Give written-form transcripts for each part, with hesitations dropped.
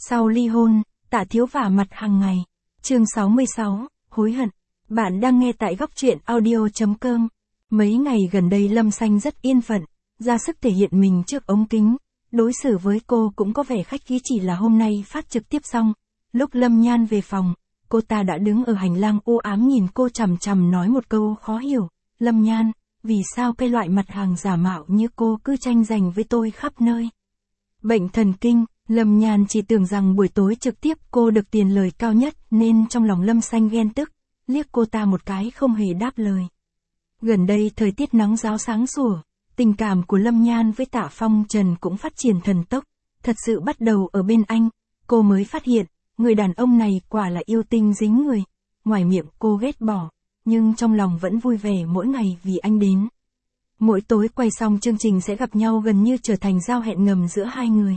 Sau ly hôn, Tạ Thiếu vả mặt hàng ngày. Chương 66, hối hận. Bạn đang nghe tại góc truyện audio.com. Mấy ngày gần đây Lâm Xanh rất yên phận, ra sức thể hiện mình trước ống kính. Đối xử với cô cũng có vẻ khách khí, chỉ là hôm nay phát trực tiếp xong. Lúc Lâm Nhan về phòng, cô ta đã đứng ở hành lang u ám nhìn cô chằm chằm nói một câu khó hiểu. Lâm Nhan, vì sao cái loại mặt hàng giả mạo như cô cứ tranh giành với tôi khắp nơi? Bệnh thần kinh, Lâm Nhan chỉ tưởng rằng buổi tối trực tiếp cô được tiền lời cao nhất nên trong lòng Lâm Xanh ghen tức, liếc cô ta một cái không hề đáp lời. Gần đây thời tiết nắng ráo sáng sủa, tình cảm của Lâm Nhan với Tạ Phong Trần cũng phát triển thần tốc, thật sự bắt đầu ở bên anh, cô mới phát hiện, người đàn ông này quả là yêu tinh dính người, ngoài miệng cô ghét bỏ, nhưng trong lòng vẫn vui vẻ mỗi ngày vì anh đến. Mỗi tối quay xong chương trình sẽ gặp nhau gần như trở thành giao hẹn ngầm giữa hai người.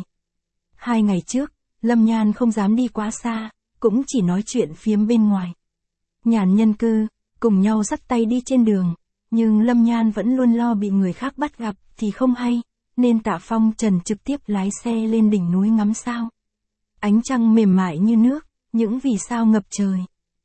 2 ngày trước, Lâm Nhan không dám đi quá xa, cũng chỉ nói chuyện phiếm bên ngoài. Nhàn nhân cư, cùng nhau dắt tay đi trên đường, nhưng Lâm Nhan vẫn luôn lo bị người khác bắt gặp thì không hay, nên Tạ Phong Trần trực tiếp lái xe lên đỉnh núi ngắm sao. Ánh trăng mềm mại như nước, những vì sao ngập trời.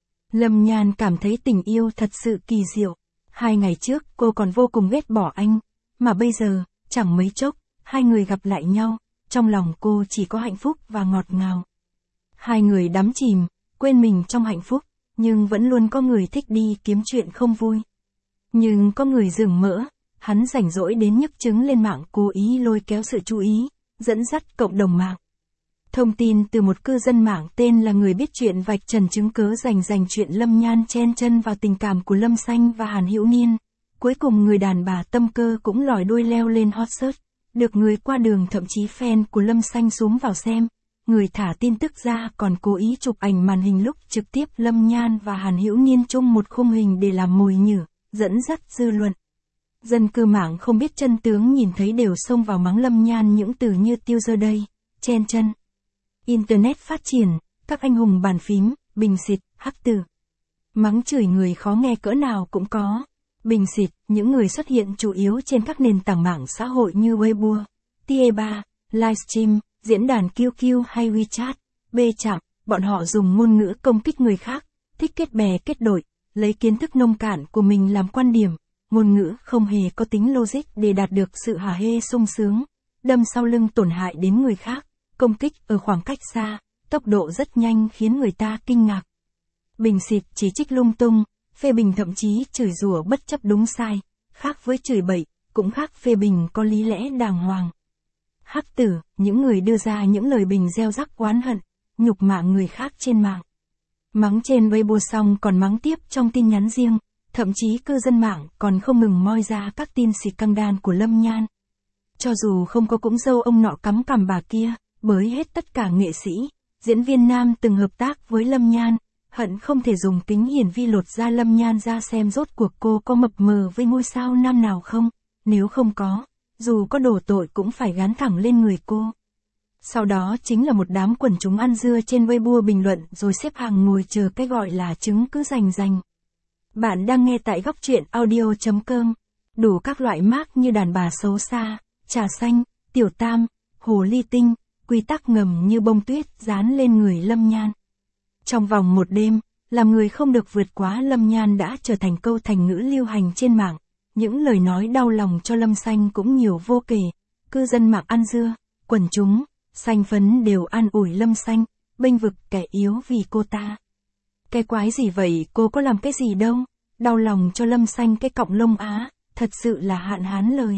Lâm Nhan cảm thấy tình yêu thật sự kỳ diệu. 2 ngày trước cô còn vô cùng ghét bỏ anh, mà bây giờ, chẳng mấy chốc, hai người gặp lại nhau, trong lòng cô chỉ có hạnh phúc và ngọt ngào. Hai người đắm chìm, quên mình trong hạnh phúc, nhưng vẫn luôn có người thích đi kiếm chuyện không vui. Nhưng có người rừng mỡ, hắn rảnh rỗi đến nhức chứng lên mạng cố ý lôi kéo sự chú ý, dẫn dắt cộng đồng mạng. Thông tin từ một cư dân mạng tên là người biết chuyện vạch trần chứng cớ rành chuyện Lâm Nhan chen chân vào tình cảm của Lâm Xanh và Hàn Hữu Niên. Cuối cùng người đàn bà tâm cơ cũng lòi đuôi leo lên hot search, được người qua đường thậm chí fan của Lâm Xanh xúm vào xem. Người thả tin tức ra còn cố ý chụp ảnh màn hình lúc trực tiếp Lâm Nhan và Hàn Hữu Niên chung một khung hình để làm mồi nhử, dẫn dắt dư luận. Dân cư mạng không biết chân tướng nhìn thấy đều xông vào mắng Lâm Nhan những từ như tiêu dơ đây, chen chân. Internet phát triển, các anh hùng bàn phím, bình xịt, hắc tử. Mắng chửi người khó nghe cỡ nào cũng có. Bình xịt, những người xuất hiện chủ yếu trên các nền tảng mạng xã hội như Weibo, Tie3, Livestream, diễn đàn QQ hay WeChat, B-chạm, bọn họ dùng ngôn ngữ công kích người khác, thích kết bè kết đội, lấy kiến thức nông cạn của mình làm quan điểm, ngôn ngữ không hề có tính logic để đạt được sự hả hê sung sướng, đâm sau lưng tổn hại đến người khác. Công kích ở khoảng cách xa, tốc độ rất nhanh khiến người ta kinh ngạc. Bình xịt chỉ trích lung tung, phê bình thậm chí chửi rủa bất chấp đúng sai, khác với chửi bậy, cũng khác phê bình có lý lẽ đàng hoàng. Hắc tử, những người đưa ra những lời bình gieo rắc oán hận, nhục mạ người khác trên mạng. Mắng trên Weibo xong còn mắng tiếp trong tin nhắn riêng, thậm chí cư dân mạng còn không ngừng moi ra các tin xịt căng đan của Lâm Nhan. Cho dù không có cũng dâu ông nọ cắm cằm bà kia, bới hết tất cả nghệ sĩ, diễn viên nam từng hợp tác với Lâm Nhan, hận không thể dùng kính hiển vi lột da Lâm Nhan ra xem rốt cuộc cô có mập mờ với ngôi sao nam nào không, nếu không có, dù có đổ tội cũng phải gán thẳng lên người cô. Sau đó chính là một đám quần chúng ăn dưa trên Weibo bình luận rồi xếp hàng ngồi chờ cái gọi là chứng cứ rành. Bạn đang nghe tại góc truyện audio.com, đủ các loại mác như đàn bà xấu xa, trà xanh, tiểu tam, hồ ly tinh, quy tắc ngầm như bông tuyết dán lên người Lâm Nhan. Trong vòng một đêm, làm người không được vượt quá Lâm Nhan đã trở thành câu thành ngữ lưu hành trên mạng. Những lời nói đau lòng cho Lâm Xanh cũng nhiều vô kể. Cư dân mạng ăn dưa, quần chúng, xanh phấn đều an ủi Lâm Xanh, bênh vực kẻ yếu vì cô ta. Cái quái gì vậy, cô có làm cái gì đâu, đau lòng cho Lâm Xanh cái cọng lông á, thật sự là hạn hán lời.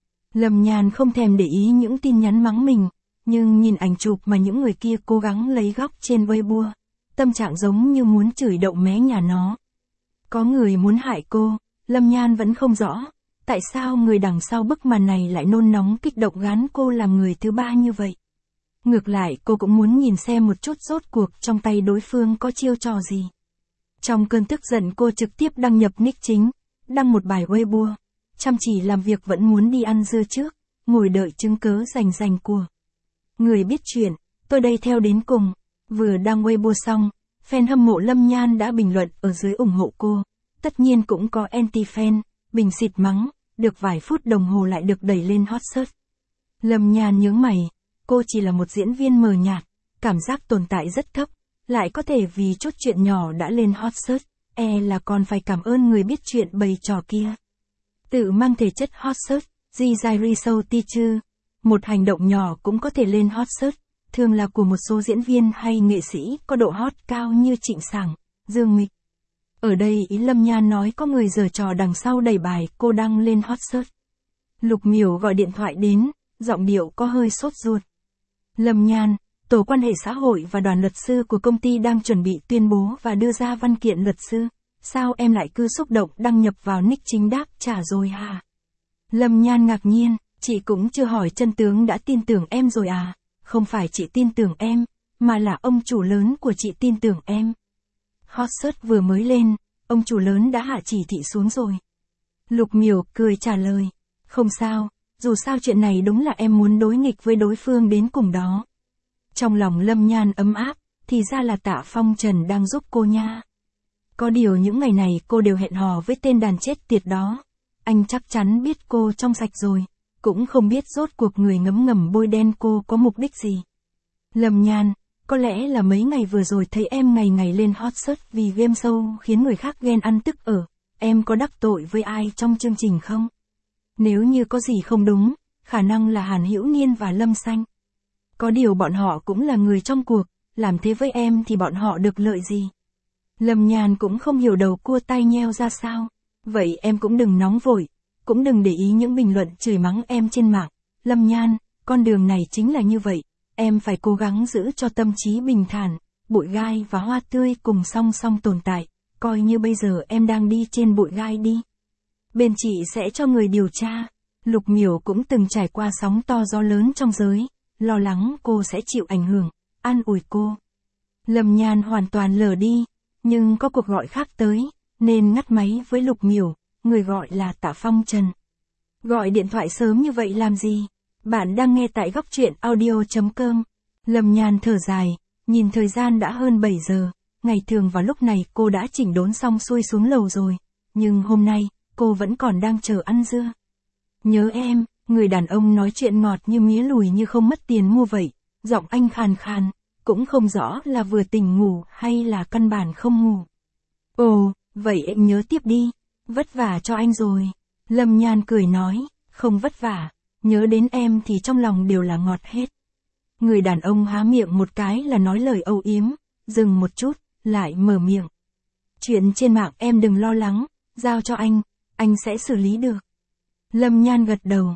Lâm Nhan không thèm để ý những tin nhắn mắng mình. Nhưng nhìn ảnh chụp mà những người kia cố gắng lấy góc trên Weibo, tâm trạng giống như muốn chửi đậu mé nhà nó. Có người muốn hại cô, Lâm Nhan vẫn không rõ, tại sao người đằng sau bức màn này lại nôn nóng kích động gán cô làm người thứ ba như vậy. Ngược lại cô cũng muốn nhìn xem một chút rốt cuộc trong tay đối phương có chiêu trò gì. Trong cơn tức giận cô trực tiếp đăng nhập nick chính, đăng một bài Weibo, chăm chỉ làm việc vẫn muốn đi ăn dưa trước, ngồi đợi chứng cớ rành của người biết chuyện, tôi đây theo đến cùng. Vừa đăng Weibo xong, fan hâm mộ Lâm Nhan đã bình luận ở dưới ủng hộ cô. Tất nhiên cũng có anti-fan, bình xịt mắng, được vài phút đồng hồ lại được đẩy lên hot search. Lâm Nhan nhướng mày, cô chỉ là một diễn viên mờ nhạt, cảm giác tồn tại rất thấp, lại có thể vì chút chuyện nhỏ đã lên hot search, là còn phải cảm ơn người biết chuyện bày trò kia. Tự mang thể chất hot search, Jizai Show Teacher, một hành động nhỏ cũng có thể lên hot search, thường là của một số diễn viên hay nghệ sĩ có độ hot cao như Trịnh Sảng, Dương Mịch. Ở đây ý Lâm Nhan nói có người giở trò đằng sau đẩy bài cô đăng lên hot search. Lục Miểu gọi điện thoại đến, giọng điệu có hơi sốt ruột. Lâm Nhan, tổ quan hệ xã hội và đoàn luật sư của công ty đang chuẩn bị tuyên bố và đưa ra văn kiện luật sư. Sao em lại cứ xúc động đăng nhập vào nick chính đáp trả rồi hả? Lâm Nhan ngạc nhiên, chị cũng chưa hỏi chân tướng đã tin tưởng em rồi à? Không phải chị tin tưởng em, mà là ông chủ lớn của chị tin tưởng em. Hot search vừa mới lên, ông chủ lớn đã hạ chỉ thị xuống rồi. Lục Miểu cười trả lời, không sao, dù sao chuyện này đúng là em muốn đối nghịch với đối phương đến cùng đó. Trong lòng Lâm Nhan ấm áp, thì ra là Tạ Phong Trần đang giúp cô nha. Có điều những ngày này cô đều hẹn hò với tên đàn chết tiệt đó. Anh chắc chắn biết cô trong sạch rồi, cũng không biết rốt cuộc người ngấm ngầm bôi đen cô có mục đích gì. Lâm Nhan, có lẽ là mấy ngày vừa rồi thấy em ngày ngày lên hot search vì game show khiến người khác ghen ăn tức ở. Em có đắc tội với ai trong chương trình không? Nếu như có gì không đúng, khả năng là Hàn Hữu Niên và Lâm Xanh. Có điều bọn họ cũng là người trong cuộc, làm thế với em thì bọn họ được lợi gì? Lâm Nhan cũng không hiểu đầu cua tai nheo ra sao. Vậy em cũng đừng nóng vội, cũng đừng để ý những bình luận chửi mắng em trên mạng. Lâm Nhan, con đường này chính là như vậy, em phải cố gắng giữ cho tâm trí bình thản, bụi gai và hoa tươi cùng song song tồn tại, coi như bây giờ em đang đi trên bụi gai đi. Bên chị sẽ cho người điều tra. Lục Miểu cũng từng trải qua sóng to gió lớn trong giới, lo lắng cô sẽ chịu ảnh hưởng, an ủi cô. Lâm Nhan hoàn toàn lờ đi, nhưng có cuộc gọi khác tới, nên ngắt máy với Lục Miểu, người gọi là Tạ Phong Trần. Gọi điện thoại sớm như vậy làm gì? Bạn đang nghe tại Góc Truyện Audio.com. Lâm Nhan thở dài, nhìn thời gian đã hơn 7 giờ, ngày thường vào lúc này cô đã chỉnh đốn xong xuôi xuống lầu rồi, nhưng hôm nay, cô vẫn còn đang chờ ăn dưa. Nhớ em, người đàn ông nói chuyện ngọt như mía lùi như không mất tiền mua vậy, giọng anh khàn khàn, cũng không rõ là vừa tỉnh ngủ hay là căn bản không ngủ. Ồ, vậy em nhớ tiếp đi, vất vả cho anh rồi. Lâm Nhan cười nói, không vất vả, nhớ đến em thì trong lòng đều là ngọt hết. Người đàn ông há miệng một cái là nói lời âu yếm, dừng một chút, lại mở miệng. Chuyện trên mạng em đừng lo lắng, giao cho anh sẽ xử lý được. Lâm Nhan gật đầu,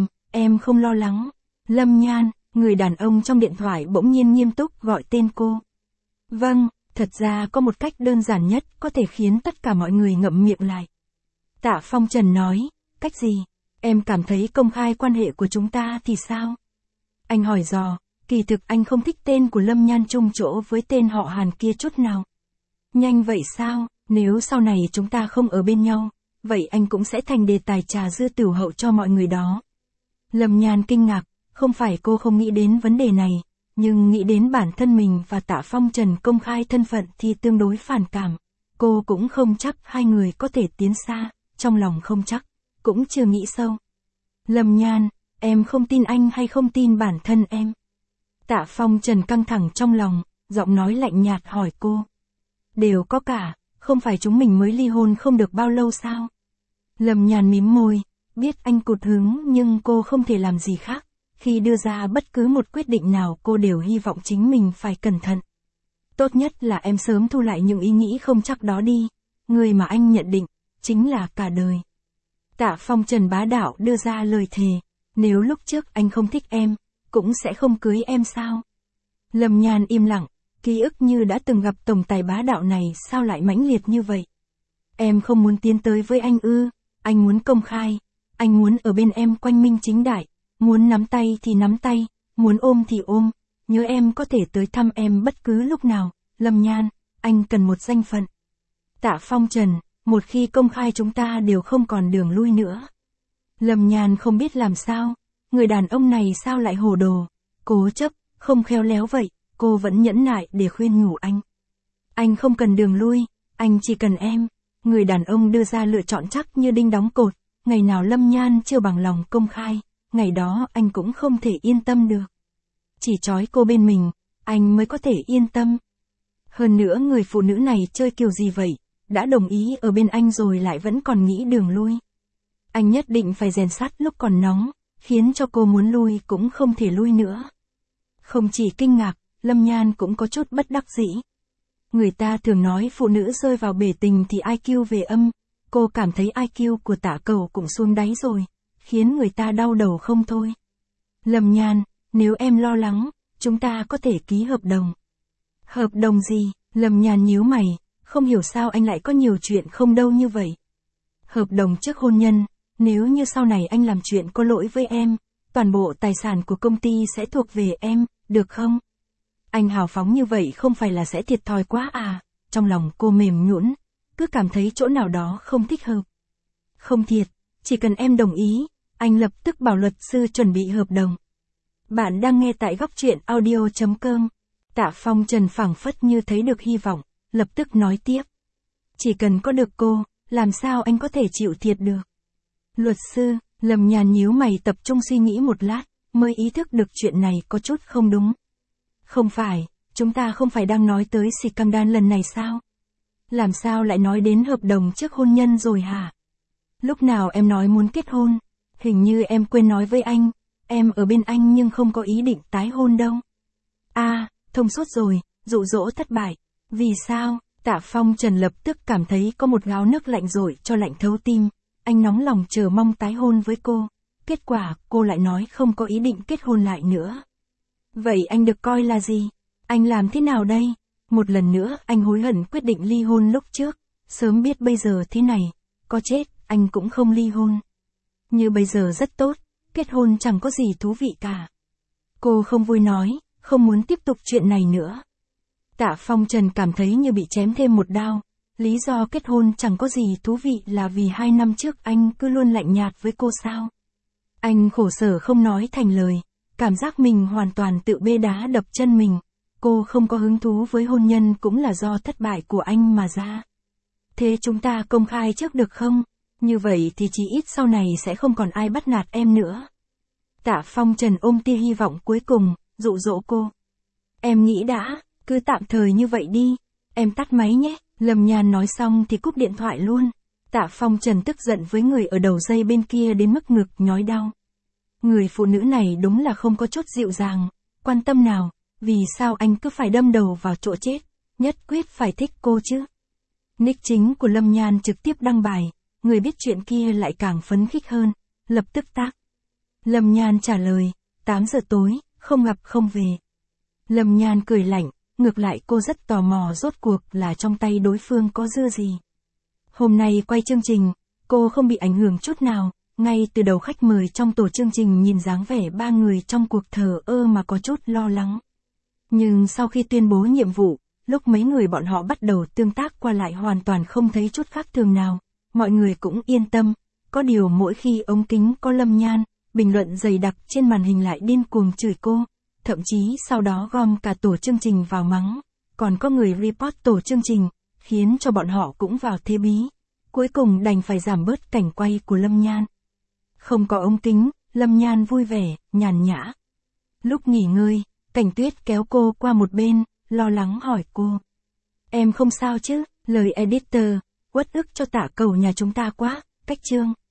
em không lo lắng. Lâm Nhan, người đàn ông trong điện thoại bỗng nhiên nghiêm túc gọi tên cô. Vâng, thật ra có một cách đơn giản nhất có thể khiến tất cả mọi người ngậm miệng lại. Tạ Phong Trần nói, cách gì? Em cảm thấy công khai quan hệ của chúng ta thì sao? Anh hỏi dò, kỳ thực anh không thích tên của Lâm Nhan chung chỗ với tên họ Hàn kia chút nào. Nhanh vậy sao, nếu sau này chúng ta không ở bên nhau, vậy anh cũng sẽ thành đề tài trà dưa tửu hậu cho mọi người đó. Lâm Nhan kinh ngạc, không phải cô không nghĩ đến vấn đề này, nhưng nghĩ đến bản thân mình và Tạ Phong Trần công khai thân phận thì tương đối phản cảm. Cô cũng không chắc hai người có thể tiến xa, trong lòng không chắc, cũng chưa nghĩ sâu. Lâm Nhan, em không tin anh hay không tin bản thân em? Tạ Phong Trần căng thẳng trong lòng, giọng nói lạnh nhạt hỏi cô. Đều có cả, không phải chúng mình mới ly hôn không được bao lâu sao? Lâm Nhan mím môi, biết anh cụt hứng nhưng cô không thể làm gì khác. Khi đưa ra bất cứ một quyết định nào cô đều hy vọng chính mình phải cẩn thận. Tốt nhất là em sớm thu lại những ý nghĩ không chắc đó đi. Người mà anh nhận định, chính là cả đời. Tạ Phong Trần bá đạo đưa ra lời thề. Nếu lúc trước anh không thích em, cũng sẽ không cưới em sao? Lâm Nhan im lặng, ký ức như đã từng gặp tổng tài bá đạo này sao lại mãnh liệt như vậy? Em không muốn tiến tới với anh ư? Anh muốn công khai, anh muốn ở bên em quanh minh chính đại, muốn nắm tay thì nắm tay, muốn ôm thì ôm, nhớ em có thể tới thăm em bất cứ lúc nào. Lâm Nhan, anh cần một danh phận. Tạ Phong Trần, một khi công khai chúng ta đều không còn đường lui nữa. Lâm Nhan không biết làm sao, người đàn ông này sao lại hồ đồ, cố chấp, không khéo léo vậy, cô vẫn nhẫn nại để khuyên nhủ anh. Anh không cần đường lui, anh chỉ cần em. Người đàn ông đưa ra lựa chọn chắc như đinh đóng cột, ngày nào Lâm Nhan chưa bằng lòng công khai, ngày đó anh cũng không thể yên tâm được. Chỉ trói cô bên mình, anh mới có thể yên tâm. Hơn nữa người phụ nữ này chơi kiểu gì vậy, đã đồng ý ở bên anh rồi lại vẫn còn nghĩ đường lui. Anh nhất định phải rèn sắt lúc còn nóng, khiến cho cô muốn lui cũng không thể lui nữa. Không chỉ kinh ngạc, Lâm Nhan cũng có chút bất đắc dĩ. Người ta thường nói phụ nữ rơi vào bể tình thì IQ về âm, cô cảm thấy IQ của Tả Cầu cũng xuống đáy rồi, khiến người ta đau đầu không thôi. Lâm Nhan, nếu em lo lắng, chúng ta có thể ký hợp đồng. Hợp đồng gì? Lâm Nhan nhíu mày, không hiểu sao anh lại có nhiều chuyện không đâu như vậy. Hợp đồng trước hôn nhân, nếu như sau này anh làm chuyện có lỗi với em, toàn bộ tài sản của công ty sẽ thuộc về em, được không? Anh hào phóng như vậy không phải là sẽ thiệt thòi quá à? Trong lòng cô mềm nhũn, cứ cảm thấy chỗ nào đó không thích hợp. Không thiệt, chỉ cần em đồng ý, anh lập tức bảo luật sư chuẩn bị hợp đồng. Bạn đang nghe tại góc truyện audio.com. Tạ Phong Trần phảng phất như thấy được hy vọng, lập tức nói tiếp. Chỉ cần có được cô, làm sao anh có thể chịu thiệt được? Luật sư, Lâm Nhan nhíu mày tập trung suy nghĩ một lát, mới ý thức được chuyện này có chút không đúng. Không phải, chúng ta không phải đang nói tới scandal lần này sao? Làm sao lại nói đến hợp đồng trước hôn nhân rồi hả? Lúc nào em nói muốn kết hôn? Hình như em quên nói với anh, em ở bên anh nhưng không có ý định tái hôn đâu. Thông suốt rồi, dụ dỗ thất bại. Vì sao? Tạ Phong Trần lập tức cảm thấy có một gáo nước lạnh rội cho lạnh thấu tim. Anh nóng lòng chờ mong tái hôn với cô. Kết quả, cô lại nói không có ý định kết hôn lại nữa. Vậy anh được coi là gì? Anh làm thế nào đây? Một lần nữa, anh hối hận quyết định ly hôn lúc trước. Sớm biết bây giờ thế này, có chết, anh cũng không ly hôn. Như bây giờ rất tốt, kết hôn chẳng có gì thú vị cả. Cô không vui nói, không muốn tiếp tục chuyện này nữa. Tạ Phong Trần cảm thấy như bị chém thêm một đao. Lý do kết hôn chẳng có gì thú vị là vì 2 năm trước anh cứ luôn lạnh nhạt với cô sao? Anh khổ sở không nói thành lời, cảm giác mình hoàn toàn tự bê đá đập chân mình. Cô không có hứng thú với hôn nhân cũng là do thất bại của anh mà ra. Thế chúng ta công khai trước được không? Như vậy thì chỉ ít sau này sẽ không còn ai bắt nạt em nữa. Tạ Phong Trần ôm tia hy vọng cuối cùng, dụ dỗ cô. Em nghĩ đã, cứ tạm thời như vậy đi, em tắt máy nhé. Lâm Nhan nói xong thì cúp điện thoại luôn. Tạ Phong Trần tức giận với người ở đầu dây bên kia đến mức ngực nhói đau. Người phụ nữ này đúng là không có chút dịu dàng, quan tâm nào, vì sao anh cứ phải đâm đầu vào chỗ chết, nhất quyết phải thích cô chứ. Nick chính của Lâm Nhan trực tiếp đăng bài, người biết chuyện kia lại càng phấn khích hơn, lập tức tác. Lâm Nhan trả lời, 8 giờ tối, không gặp không về. Lâm Nhan cười lạnh, ngược lại cô rất tò mò rốt cuộc là trong tay đối phương có dưa gì. Hôm nay quay chương trình, cô không bị ảnh hưởng chút nào, ngay từ đầu khách mời trong tổ chương trình nhìn dáng vẻ 3 người trong cuộc thờ ơ mà có chút lo lắng. Nhưng sau khi tuyên bố nhiệm vụ, lúc mấy người bọn họ bắt đầu tương tác qua lại hoàn toàn không thấy chút khác thường nào, mọi người cũng yên tâm, có điều mỗi khi ống kính có Lâm Nhan, bình luận dày đặc trên màn hình lại điên cuồng chửi cô, thậm chí sau đó gom cả tổ chương trình vào mắng, còn có người report tổ chương trình, khiến cho bọn họ cũng vào thế bí, cuối cùng đành phải giảm bớt cảnh quay của Lâm Nhan. Không có ống kính, Lâm Nhan vui vẻ, nhàn nhã. Lúc nghỉ ngơi, Cảnh Tuyết kéo cô qua một bên, lo lắng hỏi cô. Em không sao chứ? Lời editor, uất ức cho Tả Cầu nhà chúng ta quá, cách chương.